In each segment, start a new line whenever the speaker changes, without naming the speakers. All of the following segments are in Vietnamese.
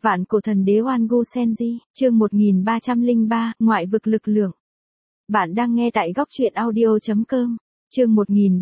Vạn cổ thần đế Oan Gu Senji, chương 1303, ngoại vực lực lượng. Bạn đang nghe tại góc truyện audio.com. Chương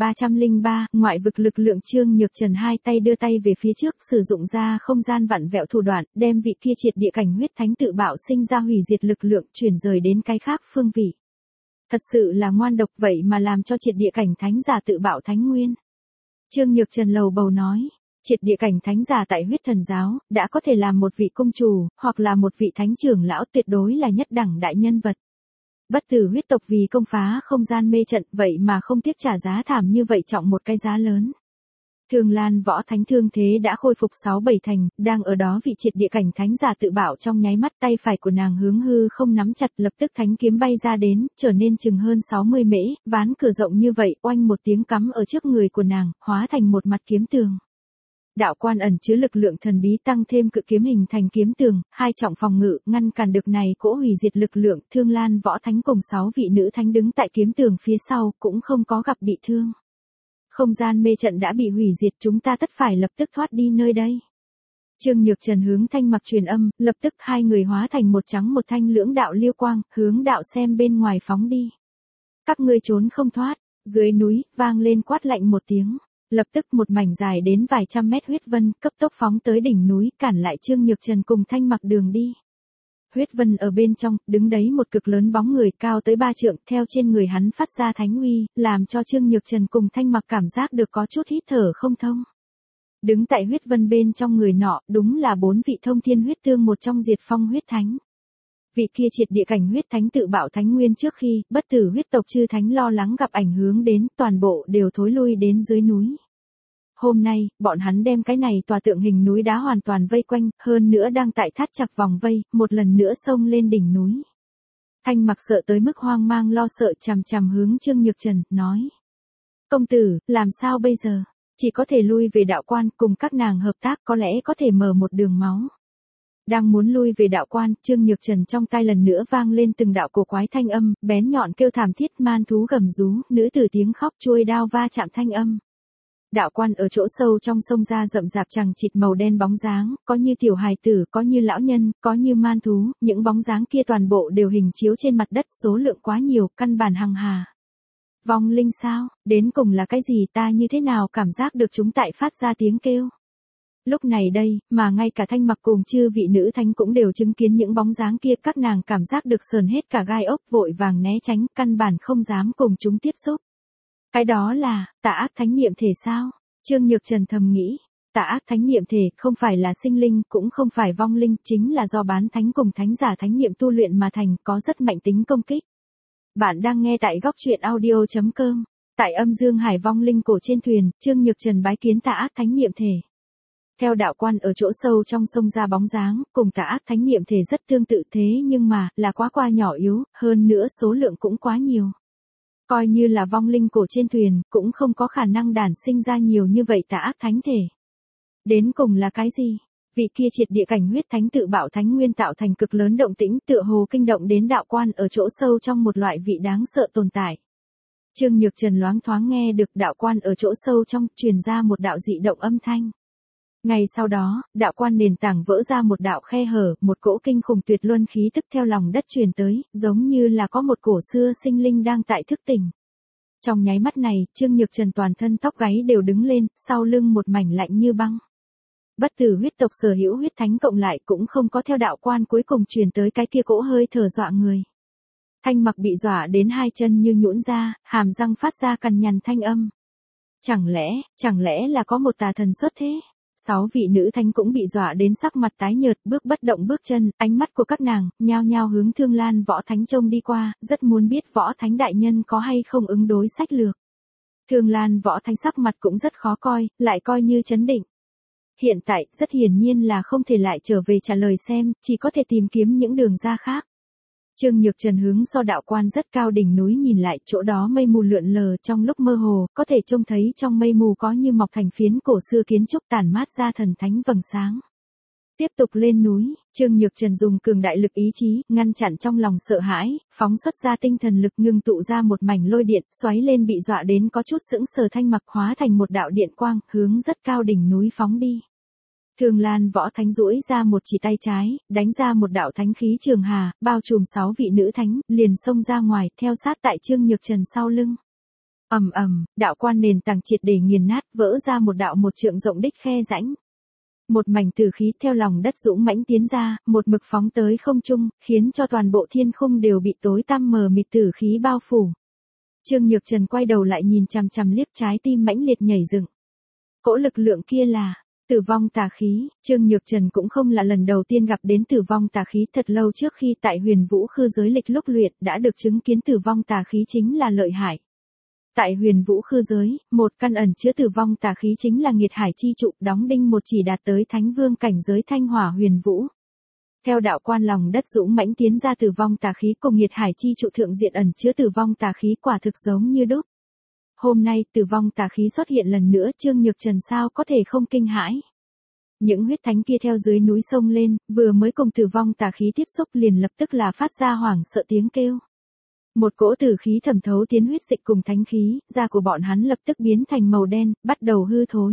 1303, ngoại vực lực lượng. Trương Nhược Trần hai tay đưa tay về phía trước, sử dụng ra không gian vặn vẹo thủ đoạn, đem vị kia triệt địa cảnh huyết thánh tự bạo sinh ra hủy diệt lực lượng chuyển rời đến cái khác phương vị. Thật sự là ngoan độc, vậy mà làm cho triệt địa cảnh thánh giả tự bạo thánh nguyên. Trương Nhược Trần lầu bầu nói. Triệt địa cảnh thánh giả tại huyết thần giáo, đã có thể làm một vị công chủ, hoặc là một vị thánh trưởng lão, tuyệt đối là nhất đẳng đại nhân vật. Bất tử huyết tộc vì công phá không gian mê trận, vậy mà không tiếc trả giá thảm như vậy, trọng một cái giá lớn. Thương Lan võ thánh thương thế đã khôi phục 6-7 thành, đang ở đó vị triệt địa cảnh thánh giả tự bạo trong nháy mắt, tay phải của nàng hướng hư không nắm chặt, lập tức thánh kiếm bay ra đến, trở nên chừng hơn 60 mễ, ván cửa rộng như vậy, oanh một tiếng cắm ở trước người của nàng, hóa thành một mặt kiếm tường. Đạo quan ẩn chứa lực lượng thần bí tăng thêm cự kiếm hình thành kiếm tường, hai trọng phòng ngự, ngăn cản được này cỗ hủy diệt lực lượng. Thương Lan võ thánh cùng 6 vị nữ thánh đứng tại kiếm tường phía sau, cũng không có gặp bị thương. Không gian mê trận đã bị hủy diệt, chúng ta tất phải lập tức thoát đi nơi đây. Trương Nhược Trần hướng Thanh Mặc truyền âm, lập tức hai người hóa thành một trắng một thanh lưỡng đạo liêu quang, hướng đạo xem bên ngoài phóng đi. Các ngươi trốn không thoát. Dưới núi, vang lên quát lạnh một tiếng. Lập tức một mảnh dài đến vài trăm mét huyết vân cấp tốc phóng tới đỉnh núi, cản lại Trương Nhược Trần cùng Thanh Mặc đường đi. Huyết vân ở bên trong, đứng đấy một cực lớn bóng người cao tới 3 trượng, theo trên người hắn phát ra thánh uy, làm cho Trương Nhược Trần cùng Thanh Mặc cảm giác được có chút hít thở không thông. Đứng tại huyết vân bên trong người nọ, đúng là 4 vị thông thiên huyết tương, một trong diệt phong huyết thánh. Vị kia triệt địa cảnh huyết thánh tự bạo thánh nguyên trước khi bất tử huyết tộc chư thánh lo lắng gặp ảnh hướng đến, toàn bộ đều thối lui đến dưới núi. Hôm nay, bọn hắn đem cái này tòa tượng hình núi đá hoàn toàn vây quanh, hơn nữa đang tại thắt chặt vòng vây, một lần nữa xông lên đỉnh núi. Thanh Mặc sợ tới mức hoang mang lo sợ, chằm chằm hướng Trương Nhược Trần, nói. Công tử, làm sao bây giờ? Chỉ có thể lui về đạo quan, cùng các nàng hợp tác, có lẽ có thể mở một đường máu. Đang muốn lui về đạo quan, Trương Nhược Trần trong tai lần nữa vang lên từng đạo cổ quái thanh âm, bén nhọn kêu thảm thiết, man thú gầm rú, nữ tử tiếng khóc, chuôi đao va chạm thanh âm. Đạo quan ở chỗ sâu trong sông ra rậm rạp chằng chịt màu đen bóng dáng, có như tiểu hài tử, có như lão nhân, có như man thú, những bóng dáng kia toàn bộ đều hình chiếu trên mặt đất, số lượng quá nhiều, căn bản hằng hà. Vong linh sao? Đến cùng là cái gì? Ta như thế nào cảm giác được chúng tại phát ra tiếng kêu? Lúc này đây, mà ngay cả Thanh Mặc cùng chư vị nữ thánh cũng đều chứng kiến những bóng dáng kia, các nàng cảm giác được sờn hết cả gai ốc, vội vàng né tránh, căn bản không dám cùng chúng tiếp xúc. Cái đó là, tà ác thánh niệm thể sao? Trương Nhược Trần thầm nghĩ, tà ác thánh niệm thể không phải là sinh linh, cũng không phải vong linh, chính là do bán thánh cùng thánh giả thánh niệm tu luyện mà thành, có rất mạnh tính công kích. Bạn đang nghe tại góc truyện audio.com. Tại âm dương hải vong linh cổ trên thuyền, Trương Nhược Trần bái kiến tà ác thánh niệm thể. Theo đạo quan ở chỗ sâu trong sông ra bóng dáng, cùng tà ác thánh niệm thể rất tương tự, thế nhưng mà, là quá nhỏ yếu, hơn nữa số lượng cũng quá nhiều. Coi như là vong linh cổ trên thuyền, cũng không có khả năng đản sinh ra nhiều như vậy tà ác thánh thể. Đến cùng là cái gì? Vị kia triệt địa cảnh huyết thánh tự bạo thánh nguyên tạo thành cực lớn động tĩnh, tựa hồ kinh động đến đạo quan ở chỗ sâu trong một loại vị đáng sợ tồn tại. Trương Nhược Trần loáng thoáng nghe được đạo quan ở chỗ sâu trong truyền ra một đạo dị động âm thanh. Ngay sau đó, đạo quan nền tảng vỡ ra một đạo khe hở, một cỗ kinh khủng tuyệt luân khí tức theo lòng đất truyền tới, giống như là có một cổ xưa sinh linh đang tại thức tỉnh. Trong nháy mắt này, Trương Nhược Trần toàn thân tóc gáy đều đứng lên, sau lưng một mảnh lạnh như băng. Bất tử huyết tộc sở hữu huyết thánh cộng lại cũng không có theo đạo quan cuối cùng truyền tới cái kia cỗ hơi thở dọa người. Thanh Mặc bị dọa đến hai chân như nhũn ra, hàm răng phát ra cằn nhằn thanh âm. Chẳng lẽ là có một tà thần xuất thế? 6 vị nữ thánh cũng bị dọa đến sắc mặt tái nhợt, bước bất động bước chân, ánh mắt của các nàng nhao nhao hướng Thương Lan võ thánh trông đi qua, rất muốn biết võ thánh đại nhân có hay không ứng đối sách lược. Thương Lan võ thánh sắc mặt cũng rất khó coi, lại coi như trấn định. Hiện tại, rất hiển nhiên là không thể lại trở về trả lời xem, chỉ có thể tìm kiếm những đường ra khác. Trương Nhược Trần hướng so đạo quan rất cao đỉnh núi nhìn lại, chỗ đó mây mù lượn lờ, trong lúc mơ hồ, có thể trông thấy trong mây mù có như mọc thành phiến cổ xưa kiến trúc tản mát ra thần thánh vầng sáng. Tiếp tục lên núi, Trương Nhược Trần dùng cường đại lực ý chí, ngăn chặn trong lòng sợ hãi, phóng xuất ra tinh thần lực, ngưng tụ ra một mảnh lôi điện, xoáy lên bị dọa đến có chút sững sờ Thanh Mặc, hóa thành một đạo điện quang, hướng rất cao đỉnh núi phóng đi. Thương Lan Võ Thánh duỗi ra một chỉ tay trái, đánh ra một đạo thánh khí trường hà, bao trùm 6 vị nữ thánh, liền xông ra ngoài, theo sát tại Trương Nhược Trần sau lưng. Ầm ầm, đạo quan nền tảng triệt để nghiền nát, vỡ ra một đạo 1 trượng rộng đích khe rãnh. Một mảnh tử khí theo lòng đất dũng mãnh tiến ra, một mực phóng tới không trung, khiến cho toàn bộ thiên khung đều bị tối tăm mờ mịt tử khí bao phủ. Trương Nhược Trần quay đầu lại nhìn chằm chằm liếc, trái tim mãnh liệt nhảy dựng. Cỗ lực lượng kia là tử vong tà khí. Trương Nhược Trần cũng không là lần đầu tiên gặp đến tử vong tà khí, thật lâu trước khi tại Huyền Vũ Khư giới lịch lúc luyện đã được chứng kiến tử vong tà khí chính là lợi hại. Tại Huyền Vũ Khư giới, một căn ẩn chứa tử vong tà khí chính là Nghiệt Hải chi trụ, đóng đinh một chỉ đạt tới Thánh Vương cảnh giới Thanh Hỏa Huyền Vũ. Theo đạo quan lòng đất dũng mãnh tiến ra, tử vong tà khí cùng Nghiệt Hải chi trụ thượng diện ẩn chứa tử vong tà khí quả thực giống như đúc. Hôm nay tử vong tà khí xuất hiện lần nữa, Trương Nhược Trần sao có thể không kinh hãi. Những huyết thánh kia theo dưới núi sông lên, vừa mới cùng tử vong tà khí tiếp xúc liền lập tức là phát ra hoảng sợ tiếng kêu. Một cỗ tử khí thẩm thấu tiến huyết dịch cùng thánh khí, da của bọn hắn lập tức biến thành màu đen, bắt đầu hư thối.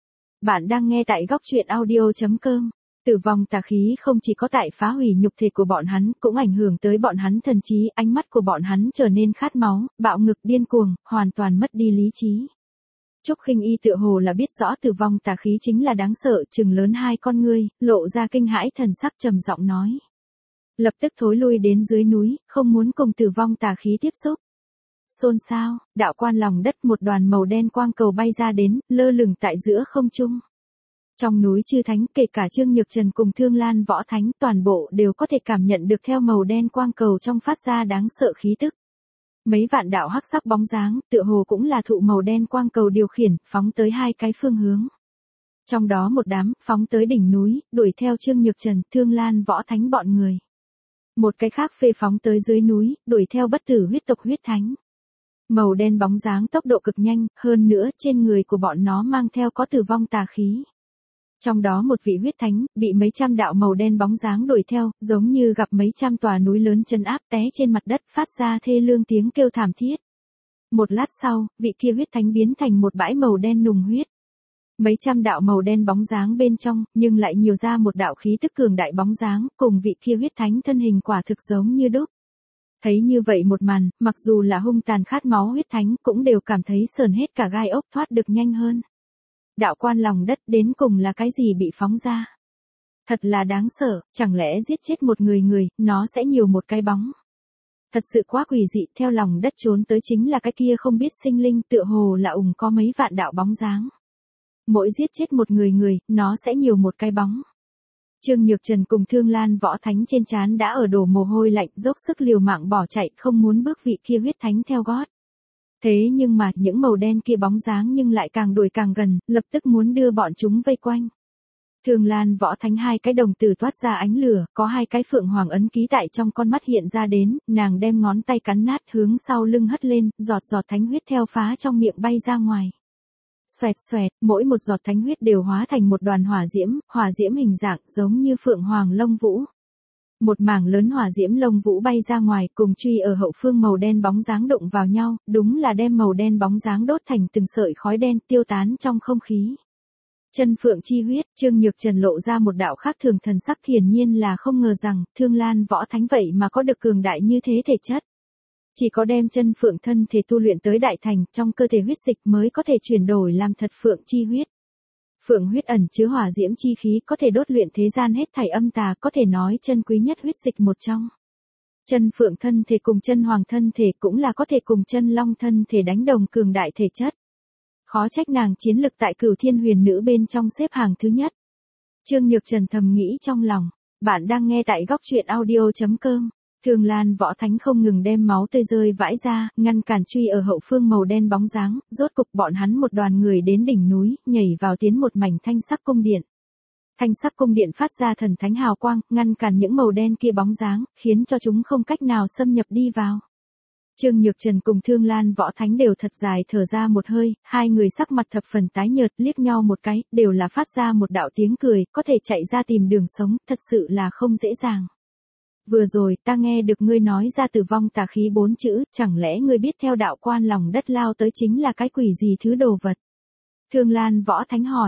Bạn đang nghe tại góc truyện audio.com. Tử vong tà khí không chỉ có tại phá hủy nhục thể của bọn hắn, cũng ảnh hưởng tới bọn hắn thần trí, ánh mắt của bọn hắn trở nên khát máu, bạo ngực điên cuồng, hoàn toàn mất đi lý trí. Trúc Khinh Y tựa hồ là biết rõ tử vong tà khí chính là đáng sợ, trừng lớn hai con ngươi, lộ ra kinh hãi thần sắc, trầm giọng nói. Lập tức thối lui đến dưới núi, không muốn cùng tử vong tà khí tiếp xúc. Xôn xao, đạo quan lòng đất một đoàn màu đen quang cầu bay ra đến, lơ lửng tại giữa không trung. Trong núi chư thánh, kể cả Trương Nhược Trần cùng Thương Lan Võ Thánh, toàn bộ đều có thể cảm nhận được theo màu đen quang cầu trong phát ra đáng sợ khí tức. Mấy vạn đạo hắc sắc bóng dáng, tựa hồ cũng là thụ màu đen quang cầu điều khiển, phóng tới hai cái phương hướng. Trong đó một đám, phóng tới đỉnh núi, đuổi theo Trương Nhược Trần, Thương Lan Võ Thánh bọn người. Một cái khác phê phóng tới dưới núi, đuổi theo bất tử huyết tộc huyết thánh. Màu đen bóng dáng tốc độ cực nhanh, hơn nữa trên người của bọn nó mang theo có tử vong tà khí. Trong đó một vị huyết thánh, bị mấy trăm đạo màu đen bóng dáng đuổi theo, giống như gặp mấy trăm tòa núi lớn trấn áp, té trên mặt đất, phát ra thê lương tiếng kêu thảm thiết. Một lát sau, vị kia huyết thánh biến thành một bãi màu đen nùng huyết. Mấy trăm đạo màu đen bóng dáng bên trong, nhưng lại nhiều ra một đạo khí tức cường đại bóng dáng, cùng vị kia huyết thánh thân hình quả thực giống như đúc. Thấy như vậy một màn, mặc dù là hung tàn khát máu huyết thánh cũng đều cảm thấy sờn hết cả gai ốc, thoát được nhanh hơn. Đạo quan lòng đất đến cùng là cái gì bị phóng ra? Thật là đáng sợ, chẳng lẽ giết chết một người, nó sẽ nhiều một cái bóng. Thật sự quá quỷ dị, theo lòng đất trốn tới chính là cái kia không biết sinh linh, tựa hồ là có mấy vạn đạo bóng dáng. Mỗi giết chết một người, nó sẽ nhiều một cái bóng. Trương Nhược Trần cùng Thương Lan Võ Thánh trên trán đã ở đổ mồ hôi lạnh, dốc sức liều mạng bỏ chạy, không muốn bước vị kia huyết thánh theo gót. Thế nhưng mà, những màu đen kia bóng dáng nhưng lại càng đuổi càng gần, lập tức muốn đưa bọn chúng vây quanh. Thương Lan Võ Thánh hai cái đồng tử toát ra ánh lửa, có hai cái phượng hoàng ấn ký tại trong con mắt hiện ra đến, nàng đem ngón tay cắn nát hướng sau lưng hất lên, giọt giọt thánh huyết theo phá trong miệng bay ra ngoài. Xoẹt xoẹt, mỗi một giọt thánh huyết đều hóa thành một đoàn hỏa diễm hình dạng giống như phượng hoàng lông vũ. Một mảng lớn hỏa diễm lông vũ bay ra ngoài, cùng truy ở hậu phương màu đen bóng dáng đụng vào nhau, đúng là đem màu đen bóng dáng đốt thành từng sợi khói đen tiêu tán trong không khí. Chân phượng chi huyết, Trương Nhược Trần lộ ra một đạo khác thường thần sắc, hiển nhiên là không ngờ rằng Thương Lan Võ Thánh vậy mà có được cường đại như thế thể chất. Chỉ có đem chân phượng thân thể tu luyện tới đại thành, trong cơ thể huyết dịch mới có thể chuyển đổi làm thật phượng chi huyết. Phượng huyết ẩn chứa hỏa diễm chi khí, có thể đốt luyện thế gian hết thảy âm tà, có thể nói chân quý nhất huyết dịch một trong. Chân phượng thân thể cùng chân hoàng thân thể cũng là có thể cùng chân long thân thể đánh đồng cường đại thể chất. Khó trách nàng chiến lực tại Cửu Thiên Huyền Nữ bên trong xếp hàng thứ nhất. Trương Nhược Trần thầm nghĩ trong lòng. Bạn đang nghe tại góc truyện audio.com. Thương Lan Võ Thánh không ngừng đem máu tươi rơi vãi ra, ngăn cản truy ở hậu phương màu đen bóng dáng, rốt cục bọn hắn một đoàn người đến đỉnh núi, nhảy vào tiến một mảnh thanh sắc cung điện. Thanh sắc cung điện phát ra thần thánh hào quang, ngăn cản những màu đen kia bóng dáng, khiến cho chúng không cách nào xâm nhập đi vào. Trương Nhược Trần cùng Thương Lan Võ Thánh đều thật dài thở ra một hơi, hai người sắc mặt thập phần tái nhợt, liếc nhau một cái, đều là phát ra một đạo tiếng cười, có thể chạy ra tìm đường sống, thật sự là không dễ dàng. Vừa rồi, ta nghe được ngươi nói ra tử vong tà khí 4 chữ, chẳng lẽ ngươi biết theo đạo quan lòng đất lao tới chính là cái quỷ gì thứ đồ vật? Thương Lan Võ Thánh hỏi.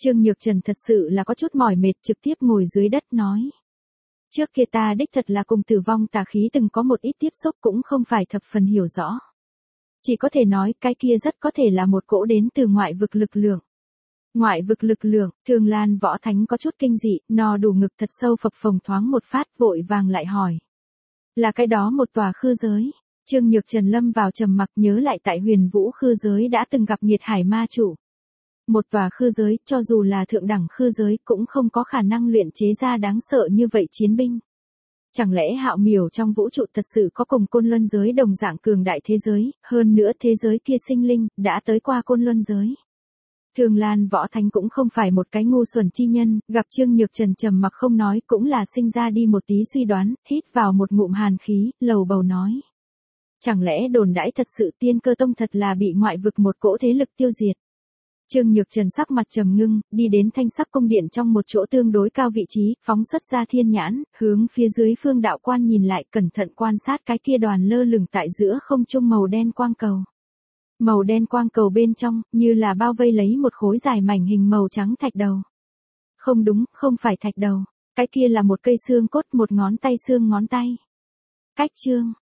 Trương Nhược Trần thật sự là có chút mỏi mệt, trực tiếp ngồi dưới đất nói. Trước kia ta đích thật là cùng tử vong tà khí từng có một ít tiếp xúc, cũng không phải thập phần hiểu rõ. Chỉ có thể nói cái kia rất có thể là một cỗ đến từ ngoại vực lực lượng. Ngoại vực lực lượng, Thường Lan Võ Thánh có chút kinh dị, no đủ ngực thật sâu phập phồng thoáng một phát, vội vàng lại hỏi. Là cái đó một tòa khư giới. Trương Nhược Trần lâm vào trầm mặc, nhớ lại tại Huyền Vũ khư giới đã từng gặp Nghiệt Hải ma chủ. Một tòa khư giới, cho dù là thượng đẳng khư giới, cũng không có khả năng luyện chế ra đáng sợ như vậy chiến binh. Chẳng lẽ Hạo Miểu trong vũ trụ thật sự có cùng Côn Luân giới đồng dạng cường đại thế giới, hơn nữa thế giới kia sinh linh, đã tới qua Côn Luân giới. Thường Lan Võ Thánh cũng không phải một cái ngu xuẩn chi nhân, gặp Trương Nhược Trần trầm mặc không nói cũng là sinh ra đi một tí suy đoán, hít vào một ngụm hàn khí, lầu bầu nói. Chẳng lẽ đồn đãi thật sự Tiên Cơ Tông thật là bị ngoại vực một cỗ thế lực tiêu diệt. Trương Nhược Trần sắc mặt trầm ngưng, đi đến Thanh Sắc cung điện trong một chỗ tương đối cao vị trí, phóng xuất ra thiên nhãn, hướng phía dưới phương đạo quan nhìn lại, cẩn thận quan sát cái kia đoàn lơ lửng tại giữa không trung màu đen quang cầu. Màu đen quang cầu bên trong, như là bao vây lấy một khối dài mảnh hình màu trắng thạch đầu. Không đúng, không phải thạch đầu. Cái kia là một cây xương cốt, một ngón tay xương ngón tay. Cách chương,